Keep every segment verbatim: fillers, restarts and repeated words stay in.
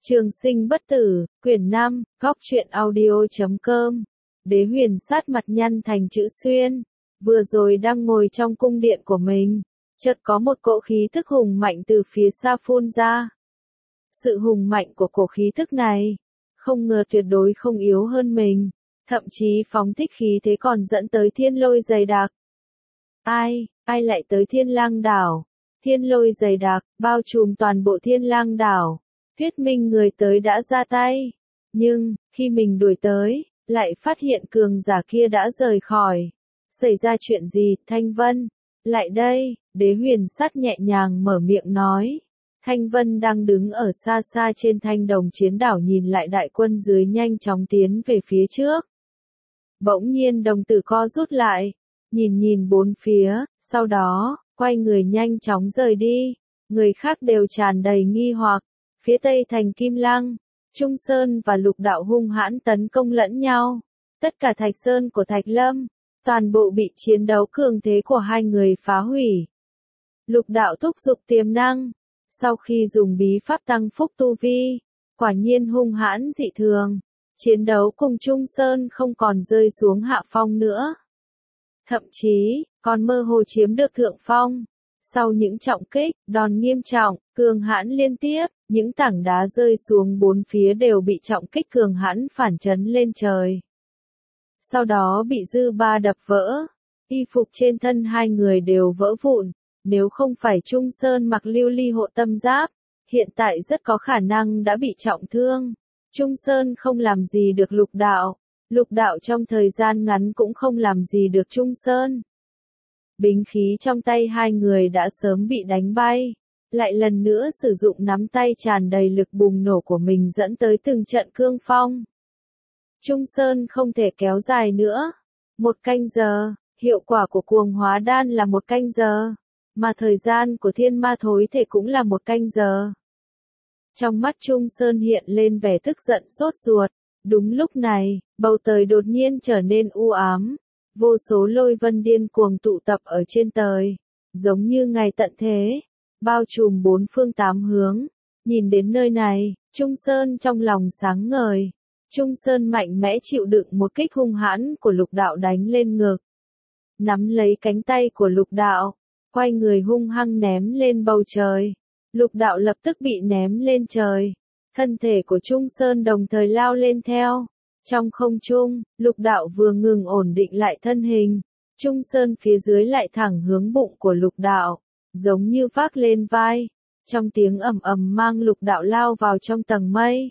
Trường sinh bất tử, quyển năm, góc truyện audio chấm com. Đế Huyền sát mặt nhăn thành chữ xuyên, vừa rồi đang ngồi trong cung điện của mình, chợt có một cỗ khí thức hùng mạnh từ phía xa phun ra. Sự hùng mạnh của cổ khí thức này, không ngờ tuyệt đối không yếu hơn mình, thậm chí phóng thích khí thế còn dẫn tới thiên lôi dày đặc. Ai, ai lại tới Thiên Lang đảo? Thiên lôi dày đặc, bao trùm toàn bộ Thiên Lang đảo. Thuyết minh người tới đã ra tay, nhưng, khi mình đuổi tới, lại phát hiện cường giả kia đã rời khỏi. Xảy ra chuyện gì, Thanh Vân? Lại đây, Đế Huyền sát nhẹ nhàng mở miệng nói. Thanh Vân đang đứng ở xa xa trên thanh đồng chiến đảo nhìn lại đại quân dưới nhanh chóng tiến về phía trước. Bỗng nhiên đồng tử co rút lại, nhìn nhìn bốn phía, sau đó, quay người nhanh chóng rời đi. Người khác đều tràn đầy nghi hoặc. Phía tây thành Kim Lăng, Trung Sơn và Lục Đạo hung hãn tấn công lẫn nhau. Tất cả Thạch Sơn của Thạch Lâm, toàn bộ bị chiến đấu cường thế của hai người phá hủy. Lục Đạo thúc giục tiềm năng, sau khi dùng bí pháp tăng phúc tu vi, quả nhiên hung hãn dị thường. Chiến đấu cùng Trung Sơn không còn rơi xuống hạ phong nữa. Thậm chí, còn mơ hồ chiếm được thượng phong. Sau những trọng kích, đòn nghiêm trọng, cường hãn liên tiếp, những tảng đá rơi xuống bốn phía đều bị trọng kích cường hãn phản chấn lên trời. Sau đó bị dư ba đập vỡ, y phục trên thân hai người đều vỡ vụn, nếu không phải Trung Sơn mặc lưu ly hộ tâm giáp, hiện tại rất có khả năng đã bị trọng thương. Trung Sơn không làm gì được Lục Đạo, Lục Đạo trong thời gian ngắn cũng không làm gì được Trung Sơn. Binh khí trong tay hai người đã sớm bị đánh bay, lại lần nữa sử dụng nắm tay tràn đầy lực bùng nổ của mình dẫn tới từng trận cương phong. Trung Sơn không thể kéo dài nữa. Một canh giờ, hiệu quả của cuồng hóa đan là một canh giờ, mà thời gian của thiên ma thối thể cũng là một canh giờ. Trong mắt Trung Sơn hiện lên vẻ tức giận sốt ruột. Đúng lúc này, bầu trời đột nhiên trở nên u ám. Vô số lôi vân điên cuồng tụ tập ở trên trời, giống như ngày tận thế, bao trùm bốn phương tám hướng. Nhìn đến nơi này, Trung Sơn trong lòng sáng ngời. Trung Sơn mạnh mẽ chịu đựng một kích hung hãn của Lục Đạo đánh lên ngực. Nắm lấy cánh tay của Lục Đạo, quay người hung hăng ném lên bầu trời. Lục Đạo lập tức bị ném lên trời. Thân thể của Trung Sơn đồng thời lao lên theo. Trong không trung, Lục Đạo vừa ngừng ổn định lại thân hình, Trung Sơn phía dưới lại thẳng hướng bụng của Lục Đạo, giống như vác lên vai. Trong tiếng ầm ầm mang Lục Đạo lao vào trong tầng mây.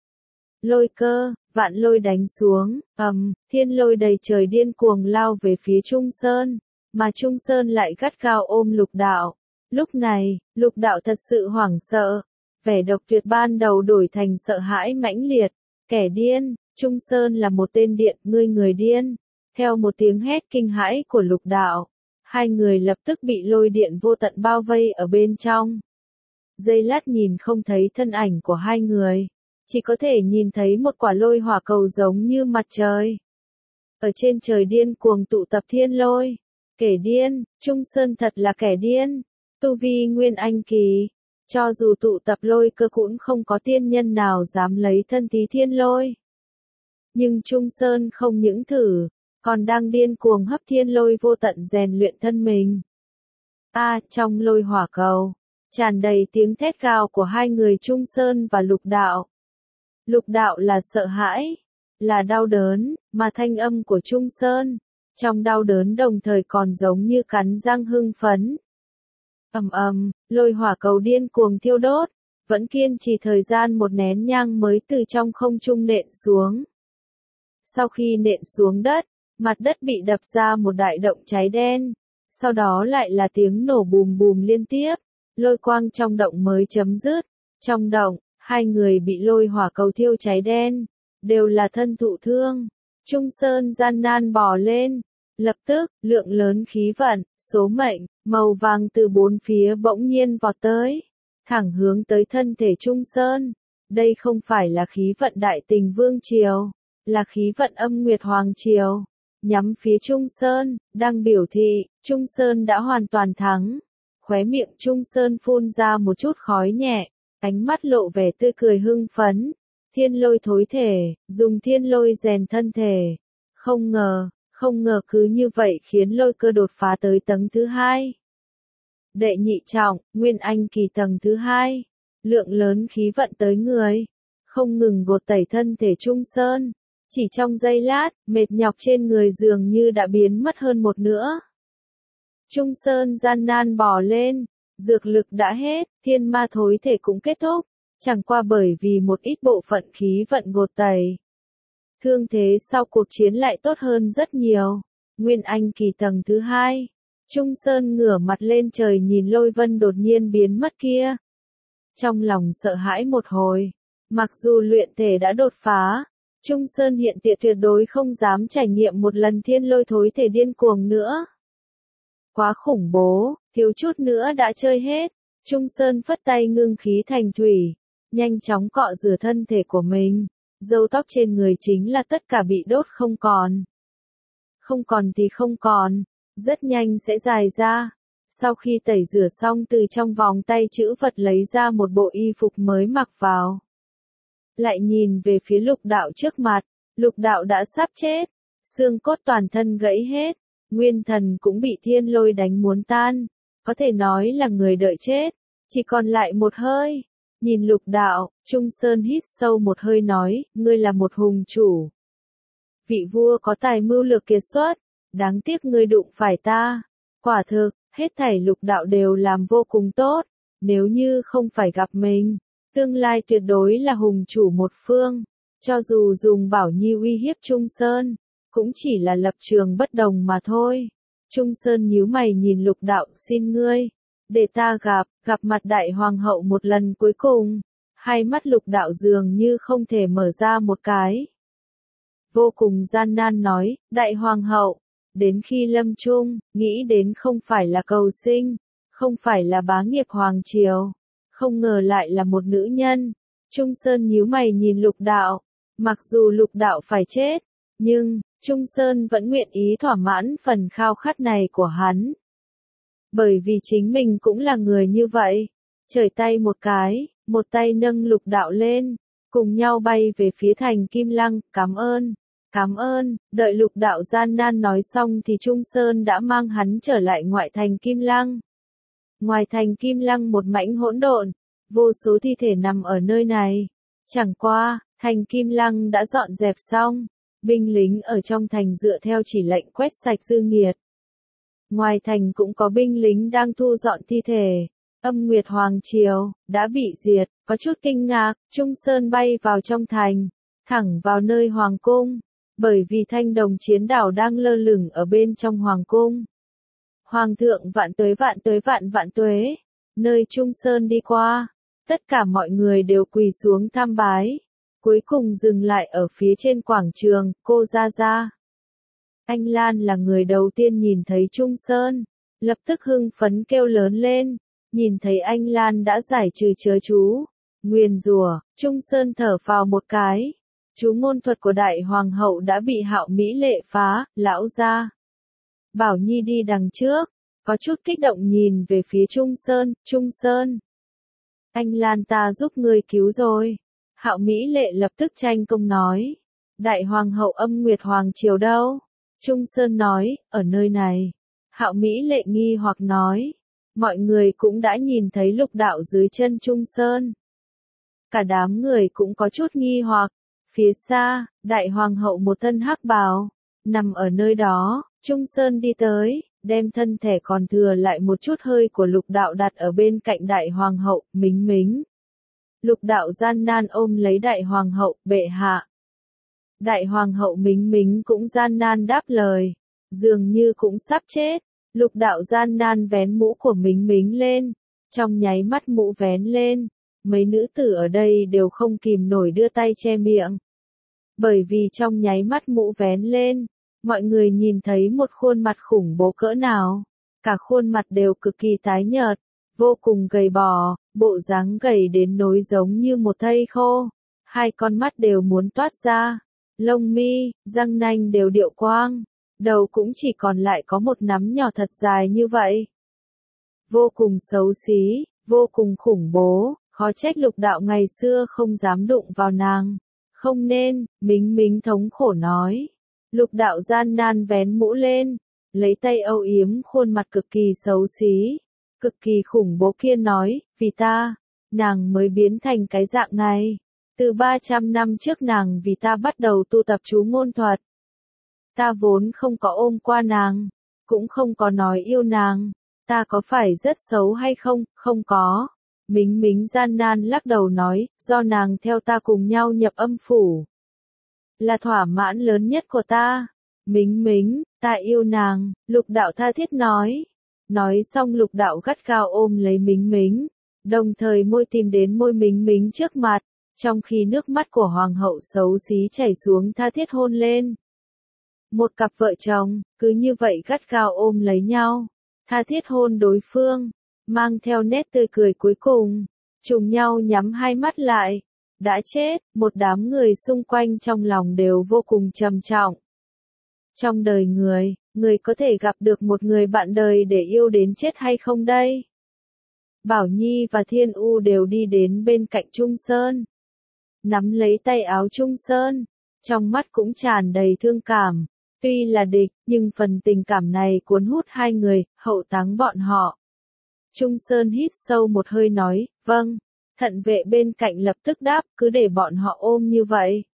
Lôi cơ, vạn lôi đánh xuống, ầm, thiên lôi đầy trời điên cuồng lao về phía Trung Sơn, mà Trung Sơn lại gắt gao ôm Lục Đạo. Lúc này, Lục Đạo thật sự hoảng sợ, vẻ độc tuyệt ban đầu đổi thành sợ hãi mãnh liệt, kẻ điên. Trung Sơn là một tên điện, ngươi người điên. Theo một tiếng hét kinh hãi của Lục Đạo, hai người lập tức bị lôi điện vô tận bao vây ở bên trong. Giây lát nhìn không thấy thân ảnh của hai người, chỉ có thể nhìn thấy một quả lôi hỏa cầu giống như mặt trời. Ở trên trời điên cuồng tụ tập thiên lôi. Kẻ điên, Trung Sơn thật là kẻ điên. Tu vi nguyên anh kỳ, cho dù tụ tập lôi cơ cũng không có tiên nhân nào dám lấy thân tí thiên lôi. Nhưng Trung Sơn không những thử, còn đang điên cuồng hấp thiên lôi vô tận rèn luyện thân mình. A, à, trong lôi hỏa cầu, tràn đầy tiếng thét gào của hai người Trung Sơn và Lục Đạo. Lục Đạo là sợ hãi, là đau đớn, mà thanh âm của Trung Sơn, trong đau đớn đồng thời còn giống như cắn răng hưng phấn. Ầm ầm, lôi hỏa cầu điên cuồng thiêu đốt, vẫn kiên trì thời gian một nén nhang mới từ trong không trung nện xuống. Sau khi nện xuống đất, mặt đất bị đập ra một đại động cháy đen, sau đó lại là tiếng nổ bùm bùm liên tiếp, lôi quang trong động mới chấm dứt. Trong động, hai người bị lôi hỏa cầu thiêu cháy đen, đều là thân thụ thương. Trung Sơn gian nan bò lên, lập tức, lượng lớn khí vận, số mệnh, màu vàng từ bốn phía bỗng nhiên vọt tới, thẳng hướng tới thân thể Trung Sơn. Đây không phải là khí vận Đại Tình Vương Triều, là khí vận Âm Nguyệt Hoàng Triều, nhắm phía Trung Sơn, đang biểu thị, Trung Sơn đã hoàn toàn thắng. Khóe miệng Trung Sơn phun ra một chút khói nhẹ, ánh mắt lộ vẻ tươi cười hưng phấn. Thiên lôi thối thể, dùng thiên lôi rèn thân thể. Không ngờ, không ngờ cứ như vậy khiến lôi cơ đột phá tới tầng thứ hai. Đệ nhị trọng, Nguyên Anh kỳ tầng thứ hai. Lượng lớn khí vận tới người. Không ngừng gột tẩy thân thể Trung Sơn. Chỉ trong giây lát, mệt nhọc trên người dường như đã biến mất hơn một nửa. Trung Sơn gian nan bò lên. Dược lực đã hết, thiên ma thối thể cũng kết thúc. Chẳng qua bởi vì một ít bộ phận khí vận gột tẩy. Thương thế sau cuộc chiến lại tốt hơn rất nhiều. Nguyên Anh kỳ tầng thứ hai. Trung Sơn ngửa mặt lên trời nhìn lôi vân đột nhiên biến mất kia. Trong lòng sợ hãi một hồi. Mặc dù luyện thể đã đột phá, Trung Sơn hiện tiện tuyệt đối không dám trải nghiệm một lần thiên lôi thối thể điên cuồng nữa. Quá khủng bố, thiếu chút nữa đã chơi hết. Trung Sơn phất tay ngưng khí thành thủy. Nhanh chóng cọ rửa thân thể của mình. Râu tóc trên người chính là tất cả bị đốt không còn. Không còn thì không còn. Rất nhanh sẽ dài ra. Sau khi tẩy rửa xong từ trong vòng tay trữ vật lấy ra một bộ y phục mới mặc vào. Lại nhìn về phía lục đạo trước mặt. Lục đạo đã sắp chết. Xương cốt toàn thân gãy hết. Nguyên thần cũng bị thiên lôi đánh muốn tan. Có thể nói là người đợi chết. Chỉ còn lại một hơi. Nhìn lục đạo, Trung Sơn hít sâu một hơi nói, ngươi là một hùng chủ. Vị vua có tài mưu lược kiệt xuất, đáng tiếc ngươi đụng phải ta. Quả thực, hết thảy lục đạo đều làm vô cùng tốt, nếu như không phải gặp mình, tương lai tuyệt đối là hùng chủ một phương. Cho dù dùng Bảo Nhi uy hiếp Trung Sơn, cũng chỉ là lập trường bất đồng mà thôi. Trung Sơn nhíu mày nhìn lục đạo, xin ngươi. Để ta gặp, gặp mặt đại hoàng hậu một lần cuối cùng. Hai mắt lục đạo dường như không thể mở ra một cái. Vô cùng gian nan nói, đại hoàng hậu. Đến khi lâm chung, nghĩ đến không phải là cầu sinh. Không phải là bá nghiệp hoàng triều. Không ngờ lại là một nữ nhân. Trung Sơn nhíu mày nhìn lục đạo. Mặc dù lục đạo phải chết. Nhưng, Trung Sơn vẫn nguyện ý thỏa mãn phần khao khát này của hắn. Bởi vì chính mình cũng là người như vậy. Chởi tay một cái, một tay nâng lục đạo lên, cùng nhau bay về phía thành Kim Lăng, cảm ơn, cảm ơn, đợi lục đạo gian nan nói xong thì Trung Sơn đã mang hắn trở lại ngoại thành Kim Lăng. Ngoài thành Kim Lăng một mảnh hỗn độn, vô số thi thể nằm ở nơi này. Chẳng qua, thành Kim Lăng đã dọn dẹp xong, binh lính ở trong thành dựa theo chỉ lệnh quét sạch dư nghiệt. Ngoài thành cũng có binh lính đang thu dọn thi thể. Âm Nguyệt Hoàng Triều đã bị diệt, có chút kinh ngạc, Trung Sơn bay vào trong thành, thẳng vào nơi Hoàng cung, bởi vì thanh đồng chiến đảo đang lơ lửng ở bên trong Hoàng cung. Hoàng thượng vạn tuế vạn tuế vạn vạn tuế, nơi Trung Sơn đi qua, tất cả mọi người đều quỳ xuống tham bái, cuối cùng dừng lại ở phía trên quảng trường, cô ra ra. Anh Lan là người đầu tiên nhìn thấy Trung Sơn, lập tức hưng phấn kêu lớn lên, nhìn thấy anh Lan đã giải trừ chớ chú, nguyền rủa, Trung Sơn thở phào một cái, chú ngôn thuật của đại hoàng hậu đã bị Hạo Mỹ Lệ phá, lão gia. Bảo Nhi đi đằng trước, có chút kích động nhìn về phía Trung Sơn, Trung Sơn. Anh Lan ta giúp người cứu rồi. Hạo Mỹ Lệ lập tức tranh công nói, đại hoàng hậu Âm Nguyệt Hoàng Triều đâu? Trung Sơn nói, ở nơi này. Hạo Mỹ Lệ nghi hoặc nói, mọi người cũng đã nhìn thấy lục đạo dưới chân Trung Sơn. Cả đám người cũng có chút nghi hoặc, phía xa, đại hoàng hậu một thân hắc bào, nằm ở nơi đó, Trung Sơn đi tới, đem thân thể còn thừa lại một chút hơi của lục đạo đặt ở bên cạnh đại hoàng hậu, mính mính. Lục đạo gian nan ôm lấy đại hoàng hậu, bệ hạ. Đại hoàng hậu mính mính cũng gian nan đáp lời, dường như cũng sắp chết. Lục đạo gian nan vén mũ của mính mính lên, trong nháy mắt mũ vén lên, mấy nữ tử ở đây đều không kìm nổi đưa tay che miệng. Bởi vì trong nháy mắt mũ vén lên, mọi người nhìn thấy một khuôn mặt khủng bố cỡ nào, cả khuôn mặt đều cực kỳ tái nhợt, vô cùng gầy bò, bộ dáng gầy đến nỗi giống như một thây khô, hai con mắt đều muốn toát ra, lông mi, răng nanh đều điệu quang. Đầu cũng chỉ còn lại có một nắm nhỏ thật dài như vậy. Vô cùng xấu xí, vô cùng khủng bố, Khó trách lục đạo ngày xưa không dám đụng vào nàng. Không nên, Mính Mính thống khổ nói. Lục đạo gian nan vén mũ lên, lấy tay âu yếm khuôn mặt cực kỳ xấu xí, cực kỳ khủng bố kia nói, vì ta, nàng mới biến thành cái dạng này. Từ ba trăm năm trước nàng vì ta bắt đầu tu tập chú ngôn thuật. Ta vốn không có ôm qua nàng, cũng không có nói yêu nàng. Ta có phải rất xấu hay không? Không có. Mính Mính gian nan lắc đầu nói, do nàng theo ta cùng nhau nhập âm phủ. Là thỏa mãn lớn nhất của ta. Mính Mính, ta yêu nàng, lục đạo tha thiết nói. Nói xong lục đạo gắt gao ôm lấy Mính Mính, đồng thời môi tìm đến môi Mính Mính trước mặt, trong khi nước mắt của hoàng hậu xấu xí chảy xuống tha thiết hôn lên. Một cặp vợ chồng, cứ như vậy gắt gao ôm lấy nhau, tha thiết hôn đối phương, mang theo nét tươi cười cuối cùng, trùng nhau nhắm hai mắt lại. Đã chết, một đám người xung quanh trong lòng đều vô cùng trầm trọng. Trong đời người, người có thể gặp được một người bạn đời để yêu đến chết hay không đây? Bảo Nhi và Thiên U đều đi đến bên cạnh Trung Sơn. Nắm lấy tay áo Trung Sơn, trong mắt cũng tràn đầy thương cảm. Tuy là địch, nhưng phần tình cảm này cuốn hút hai người, hậu táng bọn họ. Trung Sơn hít sâu một hơi nói, vâng. Thận vệ bên cạnh lập tức đáp, cứ để bọn họ ôm như vậy.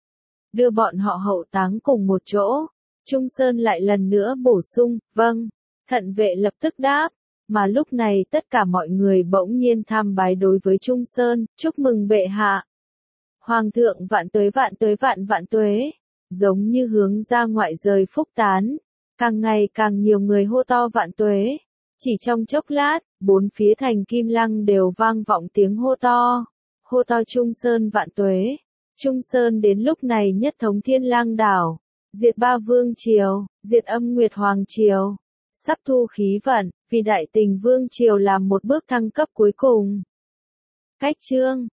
Đưa bọn họ hậu táng cùng một chỗ. Trung Sơn lại lần nữa bổ sung, vâng. Thận vệ lập tức đáp. Mà lúc này tất cả mọi người bỗng nhiên tham bái đối với Trung Sơn, chúc mừng bệ hạ. Hoàng thượng vạn tuế vạn tuế vạn vạn tuế. Giống như hướng ra ngoại rời phúc tán. Càng ngày càng nhiều người hô to vạn tuế. Chỉ trong chốc lát, bốn phía thành Kim Lăng đều vang vọng tiếng hô to. Hô to Trung Sơn vạn tuế. Trung Sơn đến lúc này nhất thống Thiên Lang đảo. Diệt ba vương triều, diệt âm nguyệt hoàng triều. Sắp thu khí vận, vì đại tình vương triều làm một bước thăng cấp cuối cùng. Cách chương